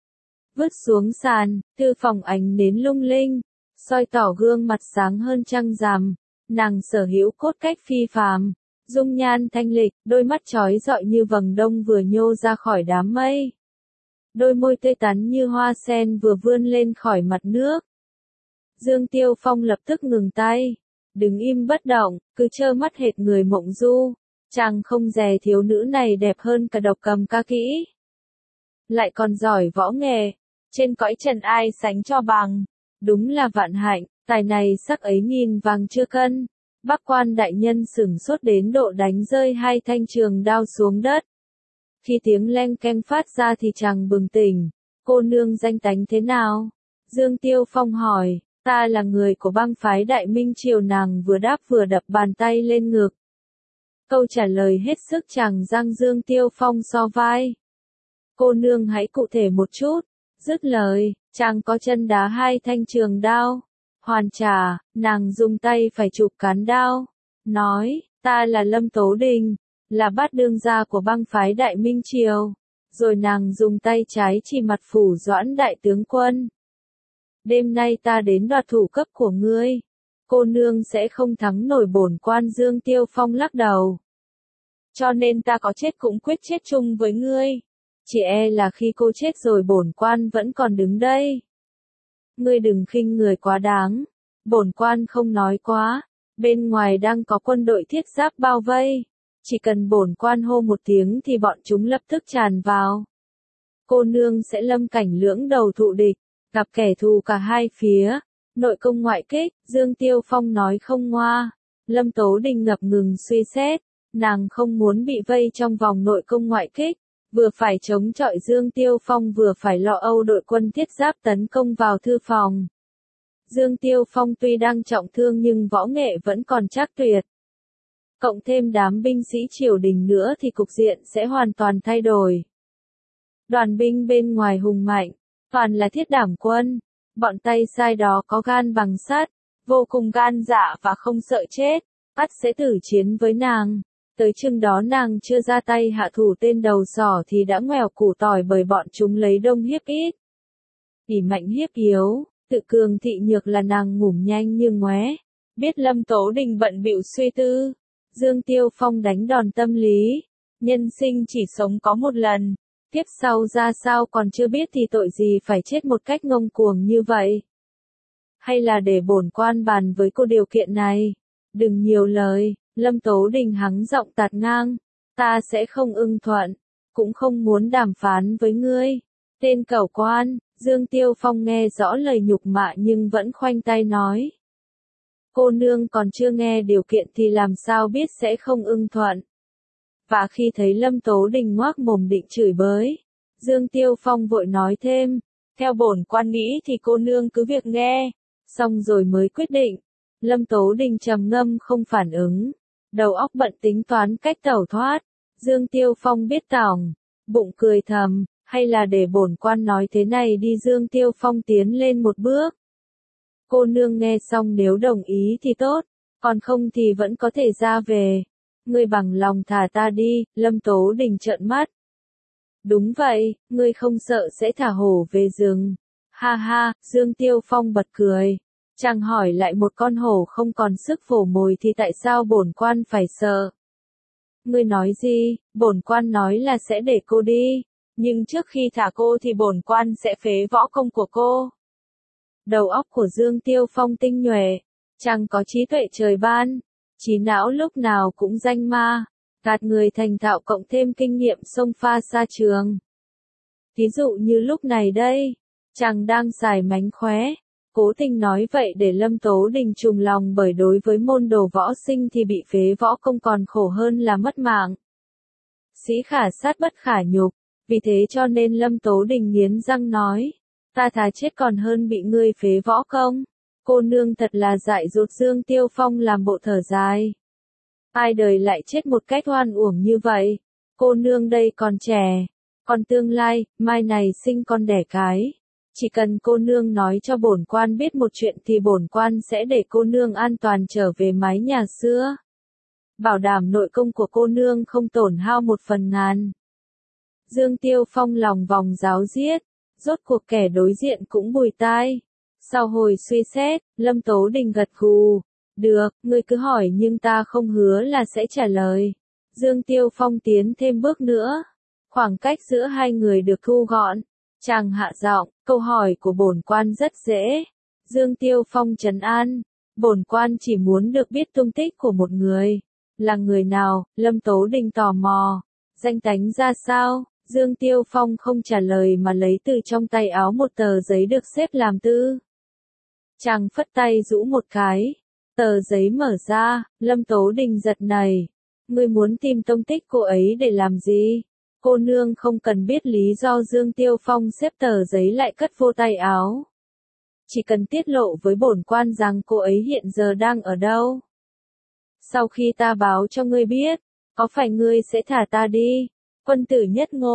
Vứt xuống sàn, thư phòng ánh nến lung linh, soi tỏ gương mặt sáng hơn trăng rằm. Nàng sở hữu cốt cách phi phàm, dung nhan thanh lịch, đôi mắt chói rọi như vầng đông vừa nhô ra khỏi đám mây. Đôi môi tươi tắn như hoa sen vừa vươn lên khỏi mặt nước. Dương Tiêu Phong lập tức ngừng tay, đứng im bất động, cứ trơ mắt hệt người mộng du. Chàng không dè thiếu nữ này đẹp hơn cả Độc Cầm Ca Kỹ. Lại còn giỏi võ nghệ, trên cõi trần ai sánh cho bằng. Đúng là vạn hạnh, tài này sắc ấy nghìn vàng chưa cân. Bắc Quan đại nhân sửng sốt đến độ đánh rơi hai thanh trường đao xuống đất. Khi tiếng leng keng phát ra thì chàng bừng tỉnh. Cô nương danh tánh thế nào? Dương Tiêu Phong hỏi. Ta là người của bang phái Đại Minh Triều. Nàng vừa đáp vừa đập bàn tay lên ngực. Câu trả lời hết sức chàng răng Dương Tiêu Phong so vai. Cô nương hãy cụ thể một chút. Dứt lời, chàng có chân đá hai thanh trường đao. Hoàn trả, nàng dùng tay phải chụp cán đao. Nói, ta là Lâm Tố Đình, là bát đương gia của bang phái Đại Minh Triều. Rồi nàng dùng tay trái chỉ mặt Phủ Doãn đại tướng quân. Đêm nay ta đến đoạt thủ cấp của ngươi. Cô nương sẽ không thắng nổi bổn quan. Dương Tiêu Phong lắc đầu. Cho nên ta có chết cũng quyết chết chung với ngươi. Chỉ e là khi cô chết rồi bổn quan vẫn còn đứng đây. Ngươi đừng khinh người quá đáng. Bổn quan không nói quá. Bên ngoài đang có quân đội thiết giáp bao vây. Chỉ cần bổn quan hô một tiếng thì bọn chúng lập tức tràn vào. Cô nương sẽ lâm cảnh lưỡng đầu thụ địch, gặp kẻ thù cả hai phía. Nội công ngoại kích, Dương Tiêu Phong nói không ngoa. Lâm Tố Đình ngập ngừng suy xét. Nàng không muốn bị vây trong vòng nội công ngoại kích. Vừa phải chống chọi Dương Tiêu Phong vừa phải lo âu đội quân thiết giáp tấn công vào thư phòng. Dương Tiêu Phong tuy đang trọng thương nhưng võ nghệ vẫn còn trác tuyệt. Cộng thêm đám binh sĩ triều đình nữa thì cục diện sẽ hoàn toàn thay đổi. Đoàn binh bên ngoài hùng mạnh, toàn là thiết đảm quân. Bọn tay sai đó có gan bằng sắt, vô cùng gan dạ và không sợ chết, ắt sẽ tử chiến với nàng. Tới chừng đó nàng chưa ra tay hạ thủ tên đầu sỏ thì đã ngoèo củ tỏi bởi bọn chúng lấy đông hiếp ít. ỷ mạnh hiếp yếu, tự cường thị nhược là nàng ngủm nhanh như ngoé. Biết Lâm Tố Đình bận bịu suy tư, Dương Tiêu Phong đánh đòn tâm lý. Nhân sinh chỉ sống có một lần, tiếp sau ra sao còn chưa biết thì tội gì phải chết một cách ngông cuồng như vậy. Hay là để bổn quan bàn với cô điều kiện này. Đừng nhiều lời. Lâm Tố Đình hắng giọng tạt ngang, ta sẽ không ưng thuận, cũng không muốn đàm phán với ngươi. Tên cẩu quan, Dương Tiêu Phong nghe rõ lời nhục mạ nhưng vẫn khoanh tay nói. Cô nương còn chưa nghe điều kiện thì làm sao biết sẽ không ưng thuận. Và khi thấy Lâm Tố Đình ngoác mồm định chửi bới, Dương Tiêu Phong vội nói thêm, theo bổn quan nghĩ thì cô nương cứ việc nghe, xong rồi mới quyết định. Lâm Tố Đình trầm ngâm không phản ứng. Đầu óc bận tính toán cách tẩu thoát. Dương Tiêu Phong biết tỏng, bụng cười thầm, hay là để bổn quan nói thế này đi. Dương Tiêu Phong tiến lên một bước. Cô nương nghe xong nếu đồng ý thì tốt, còn không thì vẫn có thể ra về. Ngươi bằng lòng thả ta đi. Lâm Tố Đình trợn mắt. Đúng vậy, ngươi không sợ sẽ thả hổ về rừng. Ha ha, Dương Tiêu Phong bật cười. Chàng hỏi lại một con hổ không còn sức vồ mồi thì tại sao bổn quan phải sợ? Ngươi nói gì? Bổn quan nói là sẽ để cô đi, nhưng trước khi thả cô thì bổn quan sẽ phế võ công của cô. Đầu óc của Dương Tiêu Phong tinh nhuệ, chàng có trí tuệ trời ban, trí não lúc nào cũng danh ma, gạt người thành thạo cộng thêm kinh nghiệm xông pha xa trường. Ví dụ như lúc này đây, chàng đang xài mánh khóe. Cố tình nói vậy để Lâm Tố Đình trùng lòng bởi đối với môn đồ võ sinh thì bị phế võ công còn khổ hơn là mất mạng. Sĩ khả sát bất khả nhục, vì thế cho nên Lâm Tố Đình nghiến răng nói, ta thà chết còn hơn bị ngươi phế võ công. Cô nương thật là dại dột. Dương Tiêu Phong làm bộ thở dài. Ai đời lại chết một cách oan uổng như vậy. Cô nương đây còn trẻ, còn tương lai, mai này sinh con đẻ cái. Chỉ cần cô nương nói cho bổn quan biết một chuyện thì bổn quan sẽ để cô nương an toàn trở về mái nhà xưa. Bảo đảm nội công của cô nương không tổn hao một phần ngàn. Dương Tiêu Phong lòng vòng giáo giết, rốt cuộc kẻ đối diện cũng bùi tai. Sau hồi suy xét, Lâm Tố Đình gật gù. Được, ngươi cứ hỏi nhưng ta không hứa là sẽ trả lời. Dương Tiêu Phong tiến thêm bước nữa. Khoảng cách giữa hai người được thu gọn. Chàng hạ giọng, câu hỏi của bổn quan rất dễ. Dương Tiêu Phong trấn an, bổn quan chỉ muốn được biết tung tích của một người. Là người nào? Lâm Tố Đình tò mò. Danh tánh ra sao? Dương Tiêu Phong không trả lời mà lấy từ trong tay áo một tờ giấy được xếp làm tư. Chàng phất tay rũ một cái. Tờ giấy mở ra, Lâm Tố Đình giật nảy. Ngươi muốn tìm tung tích cô ấy để làm gì? Cô nương không cần biết lý do. Dương Tiêu Phong xếp tờ giấy lại cất vô tay áo. Chỉ cần tiết lộ với bổn quan rằng cô ấy hiện giờ đang ở đâu. Sau khi ta báo cho ngươi biết, có phải ngươi sẽ thả ta đi? Quân tử nhất ngôn,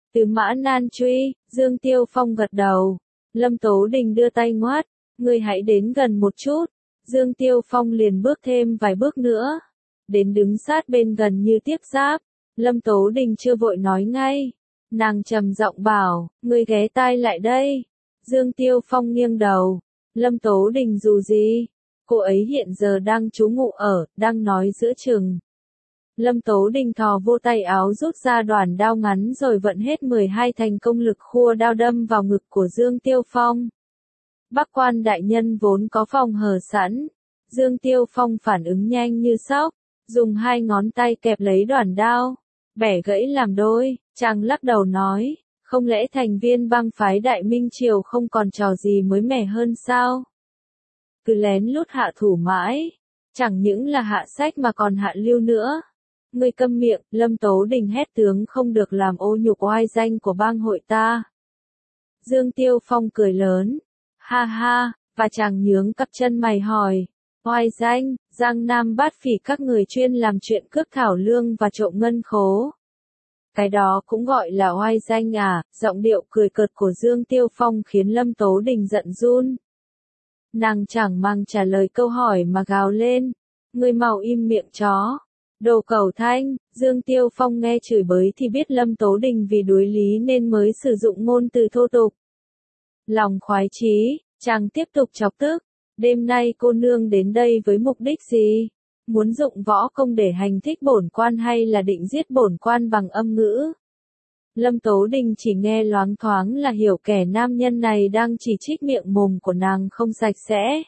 Tứ mã nan truy, Dương Tiêu Phong gật đầu. Lâm Tố Đình đưa tay ngoắt, ngươi hãy đến gần một chút. Dương Tiêu Phong liền bước thêm vài bước nữa. Đến đứng sát bên gần như tiếp giáp. Lâm Tố Đình chưa vội nói ngay. Nàng trầm giọng bảo, ngươi ghé tai lại đây. Dương Tiêu Phong nghiêng đầu. Lâm Tố Đình dù gì? Cô ấy hiện giờ đang trú ngụ ở, đang nói giữa chừng. Lâm Tố Đình thò vô tay áo rút ra đoản đao ngắn rồi vận hết 12 thành công lực khua đao đâm vào ngực của Dương Tiêu Phong. Bắc quan đại nhân vốn có phòng hờ sẵn. Dương Tiêu Phong phản ứng nhanh như sóc, dùng hai ngón tay kẹp lấy đoản đao, bẻ gãy làm đôi, chàng lắc đầu nói, không lẽ thành viên bang phái Đại Minh Triều không còn trò gì mới mẻ hơn sao? Cứ lén lút hạ thủ mãi, chẳng những là hạ sách mà còn hạ lưu nữa. Ngươi câm miệng, Lâm Tố Đình hét tướng không được làm ô nhục oai danh của bang hội ta. Dương Tiêu Phong cười lớn, ha ha, và chàng nhướng cặp chân mày hỏi, oai danh, Giang Nam Bát Phỉ các người chuyên làm chuyện cướp thảo lương và trộm ngân khố. Cái đó cũng gọi là oai danh à? Giọng điệu cười cợt của Dương Tiêu Phong khiến Lâm Tố Đình giận run. Nàng chẳng mang trả lời câu hỏi mà gào lên, ngươi mau im miệng chó. Đồ cẩu thanh, Dương Tiêu Phong nghe chửi bới thì biết Lâm Tố Đình vì đuối lý nên mới sử dụng ngôn từ thô tục. Lòng khoái chí, chàng tiếp tục chọc tức, đêm nay cô nương đến đây với mục đích gì? Muốn dụng võ công để hành thích bổn quan hay là định giết bổn quan bằng âm ngữ? Lâm Tố Đình chỉ nghe loáng thoáng là hiểu kẻ nam nhân này đang chỉ trích miệng mồm của nàng không sạch sẽ.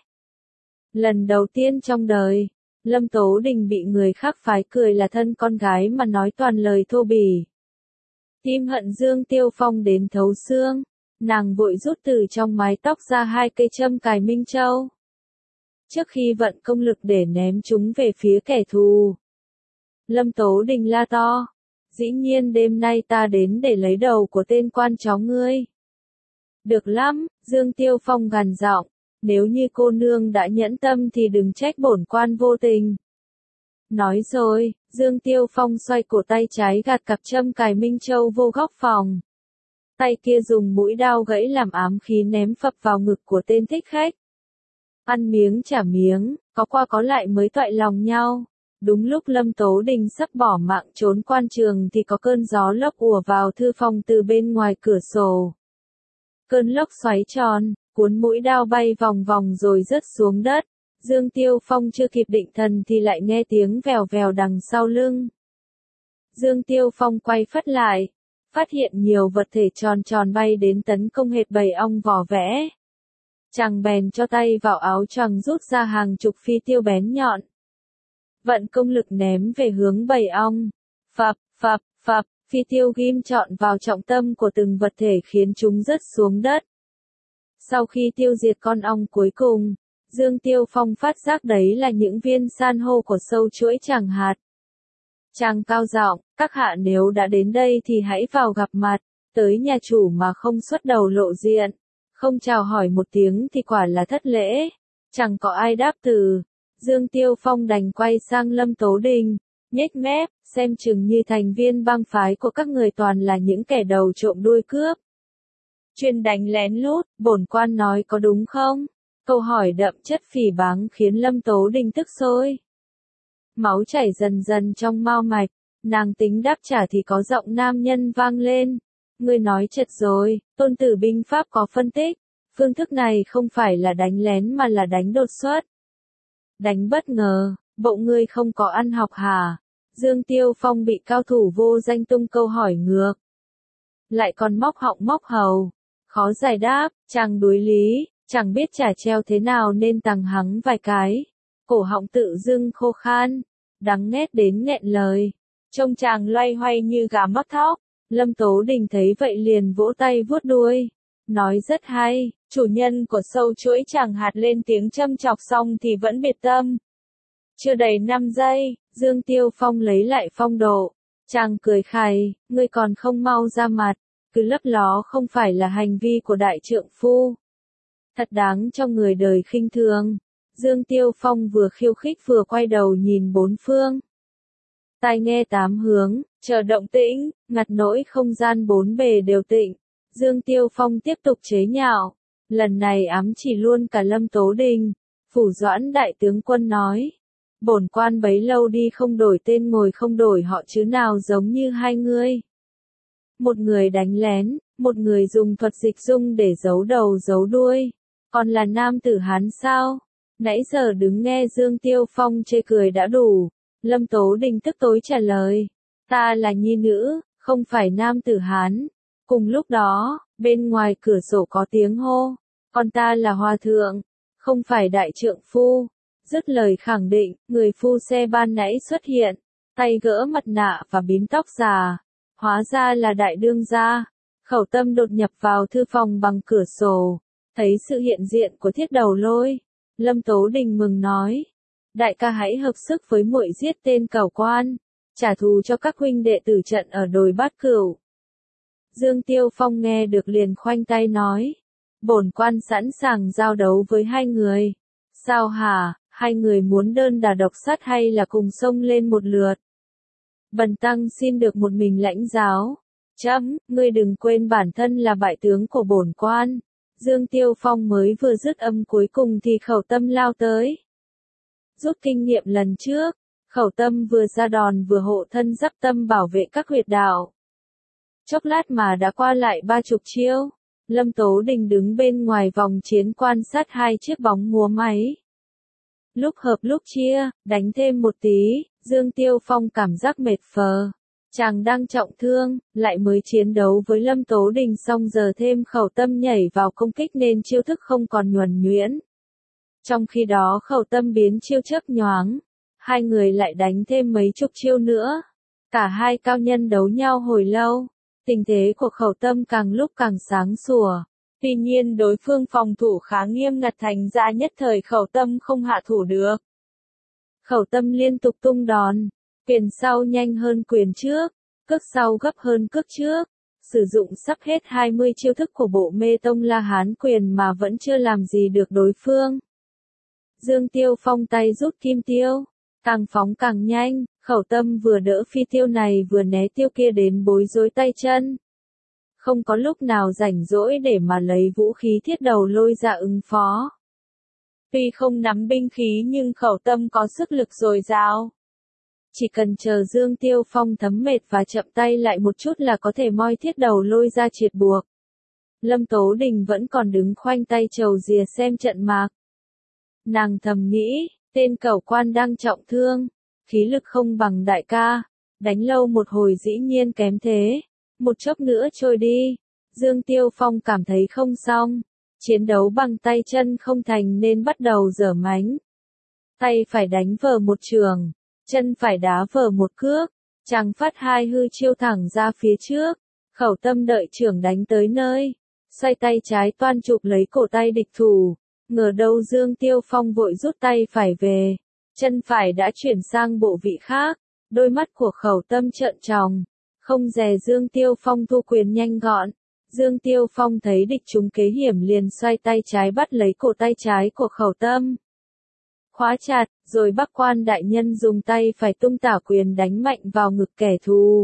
Lần đầu tiên trong đời, Lâm Tố Đình bị người khác phái cười là thân con gái mà nói toàn lời thô bỉ. Tim hận Dương Tiêu Phong đến thấu xương, nàng vội rút từ trong mái tóc ra hai cây châm cài minh châu. Trước khi vận công lực để ném chúng về phía kẻ thù, Lâm Tố Đình la to, dĩ nhiên đêm nay ta đến để lấy đầu của tên quan chó ngươi. Được lắm, Dương Tiêu Phong gằn giọng, nếu như cô nương đã nhẫn tâm thì đừng trách bổn quan vô tình. Nói rồi, Dương Tiêu Phong xoay cổ tay trái gạt cặp châm cài minh châu vô góc phòng. Tay kia dùng mũi đao gãy làm ám khí ném phập vào ngực của tên thích khách. Ăn miếng trả miếng, có qua có lại mới toại lòng nhau. Đúng lúc Lâm Tố Đình sắp bỏ mạng trốn quan trường thì có cơn gió lốc ùa vào thư phòng từ bên ngoài cửa sổ. Cơn lốc xoáy tròn, cuốn mũi đao bay vòng vòng rồi rớt xuống đất. Dương Tiêu Phong chưa kịp định thần thì lại nghe tiếng vèo vèo đằng sau lưng. Dương Tiêu Phong quay phắt lại, phát hiện nhiều vật thể tròn tròn bay đến tấn công hệt bầy ong vỏ vẽ. Chàng bèn cho tay vào áo choàng rút ra hàng chục phi tiêu bén nhọn. Vận công lực ném về hướng bầy ong. Phập, phập, phập, phi tiêu ghim trọn vào trọng tâm của từng vật thể khiến chúng rớt xuống đất. Sau khi tiêu diệt con ong cuối cùng, Dương Tiêu Phong phát giác đấy là những viên san hô của sâu chuỗi chẳng hạt. Chàng cao giọng, các hạ nếu đã đến đây thì hãy vào gặp mặt, tới nhà chủ mà không xuất đầu lộ diện, không chào hỏi một tiếng thì quả là thất lễ. Chẳng có ai đáp từ. Dương Tiêu Phong đành quay sang Lâm Tố Đình, nhếch mép, xem chừng như thành viên bang phái của các người toàn là những kẻ đầu trộm đuôi cướp. Chuyên đánh lén lút, bổn quan nói có đúng không? Câu hỏi đậm chất phỉ báng khiến Lâm Tố Đình tức sôi. Máu chảy dần dần trong mao mạch, nàng tính đáp trả thì có giọng nam nhân vang lên. Ngươi nói chật rồi, Tôn Tử binh pháp có phân tích, phương thức này không phải là đánh lén mà là đánh đột xuất. Đánh bất ngờ, bộ ngươi không có ăn học hả? Dương Tiêu Phong bị cao thủ vô danh tung câu hỏi ngược. Lại còn móc họng móc hầu. Khó giải đáp, chàng đuối lý, chẳng biết trả treo thế nào nên tằng hắng vài cái. Cổ họng tự dưng khô khan, đắng nghét đến nghẹn lời. Trông chàng loay hoay như gà mắc thóc. Lâm Tố Đình thấy vậy liền vỗ tay vuốt đuôi. Nói rất hay, chủ nhân của sâu chuỗi chẳng hạt lên tiếng châm chọc xong thì vẫn biệt tâm. Chưa đầy 5 giây, Dương Tiêu Phong lấy lại phong độ. Chàng cười khày, ngươi còn không mau ra mặt, cứ lấp ló không phải là hành vi của đại trượng phu. Thật đáng cho người đời khinh thường. Dương Tiêu Phong vừa khiêu khích vừa quay đầu nhìn bốn phương. Tai nghe tám hướng, Chờ động tĩnh, ngặt nỗi không gian bốn bề đều tịnh. Dương Tiêu Phong tiếp tục chế nhạo. Lần này ám chỉ luôn cả Lâm Tố Đình. Phủ Doãn đại tướng quân nói. Bổn quan bấy lâu đi không đổi tên ngồi không đổi họ chứ nào giống như hai ngươi. Một người đánh lén, một người dùng thuật dịch dung để giấu đầu giấu đuôi. Còn là nam tử Hán sao? Nãy giờ đứng nghe Dương Tiêu Phong chê cười đã đủ. Lâm Tố Đình tức tối trả lời. Ta là nhi nữ, không phải nam tử Hán. Cùng lúc đó, bên ngoài cửa sổ có tiếng hô. Còn ta là hòa thượng, không phải đại trượng phu. Dứt lời khẳng định, người phu xe ban nãy xuất hiện. Tay gỡ mặt nạ và bím tóc già. Hóa ra là đại đương gia. Khẩu Tâm đột nhập vào thư phòng bằng cửa sổ. Thấy sự hiện diện của Thiết Đầu Lôi. Lâm Tố Đình mừng nói. Đại ca hãy hợp sức với muội giết tên cẩu quan. Trả thù cho các huynh đệ tử trận ở đồi Bát Cửu. Dương Tiêu Phong nghe được liền khoanh tay nói. Bổn quan sẵn sàng giao đấu với hai người. Sao hả, hai người muốn đơn đà độc sát hay là cùng xông lên một lượt? Bần tăng xin được một mình lãnh giáo. Chấm, ngươi đừng quên bản thân là bại tướng của bổn quan. Dương Tiêu Phong mới vừa dứt âm cuối cùng thì Khẩu Tâm lao tới. Rút kinh nghiệm lần trước, Khẩu Tâm vừa ra đòn vừa hộ thân giáp tâm bảo vệ các huyệt đạo. Chốc lát mà đã qua lại 30 chiêu. Lâm Tố Đình đứng bên ngoài vòng chiến quan sát hai chiếc bóng múa máy. Lúc hợp lúc chia, đánh thêm một tí, Dương Tiêu Phong cảm giác mệt phờ. Chàng đang trọng thương, lại mới chiến đấu với Lâm Tố Đình xong giờ thêm Khẩu Tâm nhảy vào công kích nên chiêu thức không còn nhuần nhuyễn. Trong khi đó Khẩu Tâm biến chiêu chớp nhoáng. Hai người lại đánh thêm mấy chục chiêu nữa. Cả hai cao nhân đấu nhau hồi lâu. Tình thế của Khẩu Tâm càng lúc càng sáng sủa. Tuy nhiên đối phương phòng thủ khá nghiêm ngặt thành ra nhất thời Khẩu Tâm không hạ thủ được. Khẩu Tâm liên tục tung đòn. Quyền sau nhanh hơn quyền trước. Cước sau gấp hơn cước trước. Sử dụng sắp hết 20 chiêu thức của bộ Mê Tông La Hán quyền mà vẫn chưa làm gì được đối phương. Dương Tiêu Phong tay rút kim tiêu. Càng phóng càng nhanh, Khẩu Tâm vừa đỡ phi tiêu này vừa né tiêu kia đến bối rối tay chân. Không có lúc nào rảnh rỗi để mà lấy vũ khí Thiết Đầu Lôi ra ứng phó. Tuy không nắm binh khí nhưng Khẩu Tâm có sức lực dồi dào. Chỉ cần chờ Dương Tiêu Phong thấm mệt và chậm tay lại một chút là có thể moi Thiết Đầu Lôi ra triệt buộc. Lâm Tố Đình vẫn còn đứng khoanh tay trầu dìa xem trận mạc. Nàng thầm nghĩ, tên cẩu quan đang trọng thương, khí lực không bằng đại ca, đánh lâu một hồi dĩ nhiên kém thế, một chốc nữa trôi đi. Dương Tiêu Phong cảm thấy không xong, chiến đấu bằng tay chân không thành nên bắt đầu giở mánh. Tay phải đánh vờ một trường, chân phải đá vờ một cước, chàng phát hai hư chiêu thẳng ra phía trước, Khẩu Tâm đợi trưởng đánh tới nơi, xoay tay trái toan chụp lấy cổ tay địch thủ. Ngờ đâu Dương Tiêu Phong vội rút tay phải về, chân phải đã chuyển sang bộ vị khác, đôi mắt của Khẩu Tâm trợn tròng, không dè Dương Tiêu Phong thu quyền nhanh gọn. Dương Tiêu Phong thấy địch trúng kế hiểm liền xoay tay trái bắt lấy cổ tay trái của Khẩu Tâm. Khóa chặt, rồi Bắc Quan đại nhân dùng tay phải tung tả quyền đánh mạnh vào ngực kẻ thù.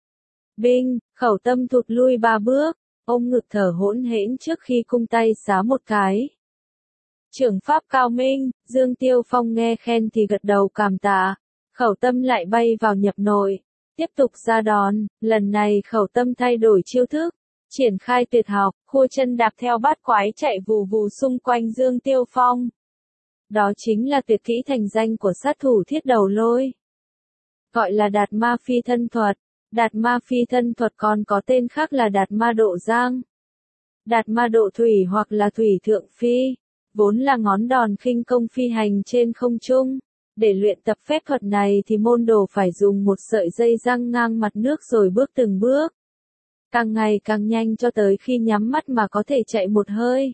Binh, Khẩu Tâm thụt lui 3 bước, ôm ngực thở hỗn hển trước khi cung tay xá một cái. Trưởng pháp cao minh, Dương Tiêu Phong nghe khen thì gật đầu cảm tạ. Khẩu Tâm lại bay vào nhập nội, tiếp tục ra đòn, lần này Khẩu Tâm thay đổi chiêu thức, triển khai tuyệt học, khua chân đạp theo bát quái chạy vù vù xung quanh Dương Tiêu Phong. Đó chính là tuyệt kỹ thành danh của sát thủ Thiết Đầu Lôi. Gọi là Đạt Ma Phi Thân Thuật. Đạt Ma Phi Thân Thuật còn có tên khác là Đạt Ma Độ Giang, Đạt Ma Độ Thủy hoặc là Thủy Thượng Phi. Vốn là ngón đòn khinh công phi hành trên không trung. Để luyện tập phép thuật này thì môn đồ phải dùng một sợi dây giăng ngang mặt nước rồi bước từng bước. Càng ngày càng nhanh cho tới khi nhắm mắt mà có thể chạy một hơi.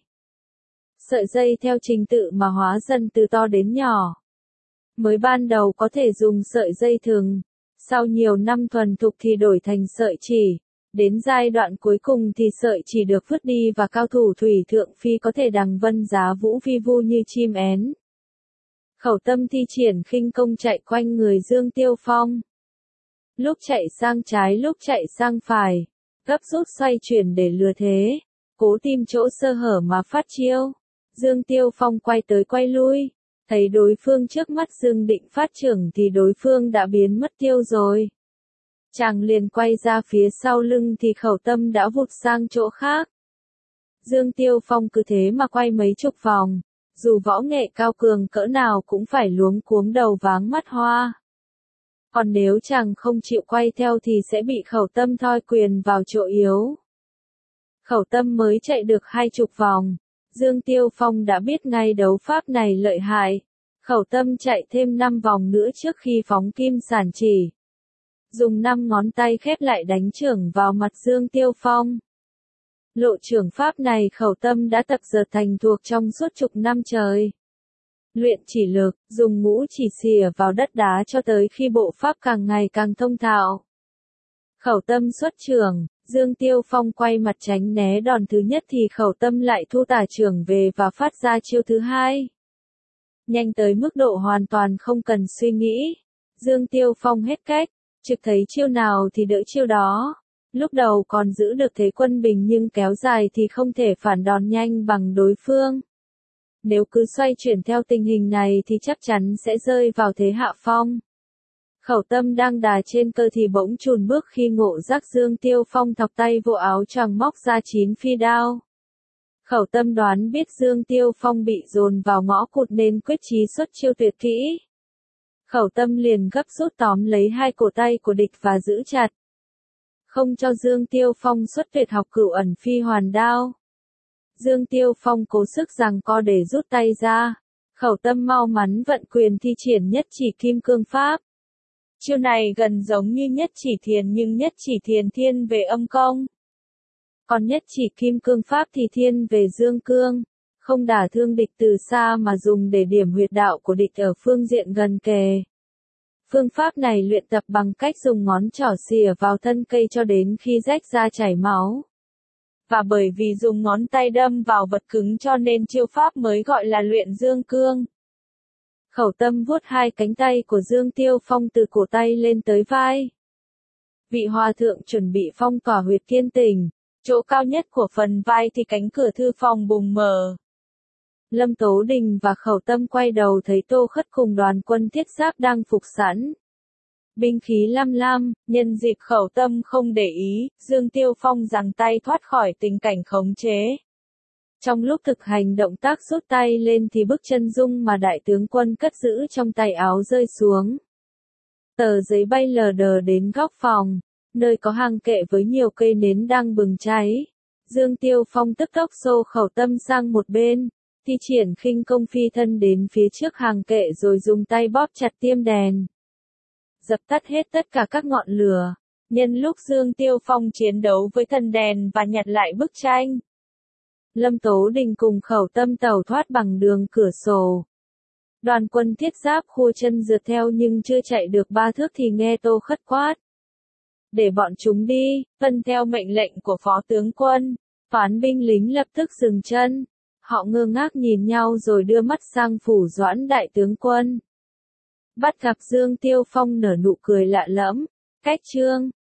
Sợi dây theo trình tự mà hóa dần từ to đến nhỏ. Mới ban đầu có thể dùng sợi dây thừng, sau nhiều năm thuần thục thì đổi thành sợi chỉ. Đến giai đoạn cuối cùng thì sợi chỉ được vứt đi và cao thủ Thủy Thượng Phi có thể đằng vân giá vũ vi vu như chim én. Khẩu Tâm thi triển khinh công chạy quanh người Dương Tiêu Phong. lúc chạy sang trái lúc chạy sang phải, gấp rút xoay chuyển để lừa thế, cố tìm chỗ sơ hở mà phát chiêu. Dương Tiêu Phong quay tới quay lui, thấy đối phương trước mắt dừng định phát trưởng thì đối phương đã biến mất tiêu rồi. Chàng liền quay ra phía sau lưng thì Khẩu Tâm đã vụt sang chỗ khác. Dương Tiêu Phong cứ thế mà quay mấy chục vòng, dù võ nghệ cao cường cỡ nào cũng phải luống cuống đầu váng mắt hoa. Còn nếu chàng không chịu quay theo thì sẽ bị Khẩu Tâm thoi quyền vào chỗ yếu. Khẩu Tâm mới chạy được 20 vòng, Dương Tiêu Phong đã biết ngay đấu pháp này lợi hại. Khẩu Tâm chạy thêm 5 vòng nữa trước khi phóng kim sản chỉ. Dùng 5 ngón tay khép lại đánh chưởng vào mặt Dương Tiêu Phong. Lộ trưởng pháp này Khẩu Tâm đã tập dượt thành thuộc trong suốt chục năm trời. Luyện chỉ lực, dùng ngũ chỉ xìa vào đất đá cho tới khi bộ pháp càng ngày càng thông thạo. Khẩu Tâm xuất chưởng, Dương Tiêu Phong quay mặt tránh né đòn thứ nhất thì Khẩu Tâm lại thu tả chưởng về và phát ra chiêu thứ hai. Nhanh tới mức độ hoàn toàn không cần suy nghĩ. Dương Tiêu Phong hết cách, trực thấy chiêu nào thì đỡ chiêu đó. Lúc đầu còn giữ được thế quân bình nhưng kéo dài thì không thể phản đòn nhanh bằng đối phương. Nếu cứ xoay chuyển theo tình hình này thì chắc chắn sẽ rơi vào thế hạ phong. Khẩu Tâm đang đà trên cơ thì bỗng chùn bước khi ngộ giác Dương Tiêu Phong thọc tay vô áo choàng móc ra 9 phi đao. Khẩu Tâm đoán biết Dương Tiêu Phong bị dồn vào ngõ cụt nên quyết chí xuất chiêu tuyệt kỹ. Khẩu Tâm liền gấp rút tóm lấy hai cổ tay của địch và giữ chặt, không cho Dương Tiêu Phong xuất tuyệt học cửu ẩn phi hoàn đao. Dương Tiêu Phong cố sức giằng co để rút tay ra. Khẩu Tâm mau mắn vận quyền thi triển nhất chỉ kim cương pháp. Chiêu này gần giống như nhất chỉ thiền nhưng nhất chỉ thiền thiên về âm công. Còn nhất chỉ kim cương pháp thì thiên về dương cương, không đả thương địch từ xa mà dùng để điểm huyệt đạo của địch ở phương diện gần kề. Phương pháp này luyện tập bằng cách dùng ngón trỏ xìa vào thân cây cho đến khi rách ra chảy máu. Và bởi vì dùng ngón tay đâm vào vật cứng cho nên chiêu pháp mới gọi là luyện dương cương. Khẩu Tâm vuốt hai cánh tay của Dương Tiêu Phong từ cổ tay lên tới vai. Vị hòa thượng chuẩn bị phong tỏa huyệt thiên tình, chỗ cao nhất của phần vai thì cánh cửa thư phòng bùng mở. Lâm Tố Đình và Khẩu Tâm quay đầu thấy Tô Khất cùng đoàn quân thiết giáp đang phục sẵn. Binh khí lam lam, nhân dịp Khẩu Tâm không để ý, Dương Tiêu Phong giằng tay thoát khỏi tình cảnh khống chế. Trong lúc thực hành động tác rút tay lên thì bức chân dung mà đại tướng quân cất giữ trong tay áo rơi xuống. Tờ giấy bay lờ đờ đến góc phòng, nơi có hàng kệ với nhiều cây nến đang bừng cháy. Dương Tiêu Phong tức tốc xô Khẩu Tâm sang một bên, thi triển khinh công phi thân đến phía trước hàng kệ rồi dùng tay bóp chặt tiêm đèn. Dập tắt hết tất cả các ngọn lửa. Nhân lúc Dương Tiêu Phong chiến đấu với thần đèn và nhặt lại bức tranh, Lâm Tố Đình cùng Khẩu Tâm tẩu thoát bằng đường cửa sổ. Đoàn quân thiết giáp khua chân rượt theo nhưng chưa chạy được 3 thước thì nghe Tô Khất quát. Để bọn chúng đi, tuân theo mệnh lệnh của phó tướng quân. Toán binh lính lập tức dừng chân. Họ ngơ ngác nhìn nhau rồi đưa mắt sang Phủ Doãn đại tướng quân. Bắt gặp Dương Tiêu Phong nở nụ cười lạ lẫm. Cách trương,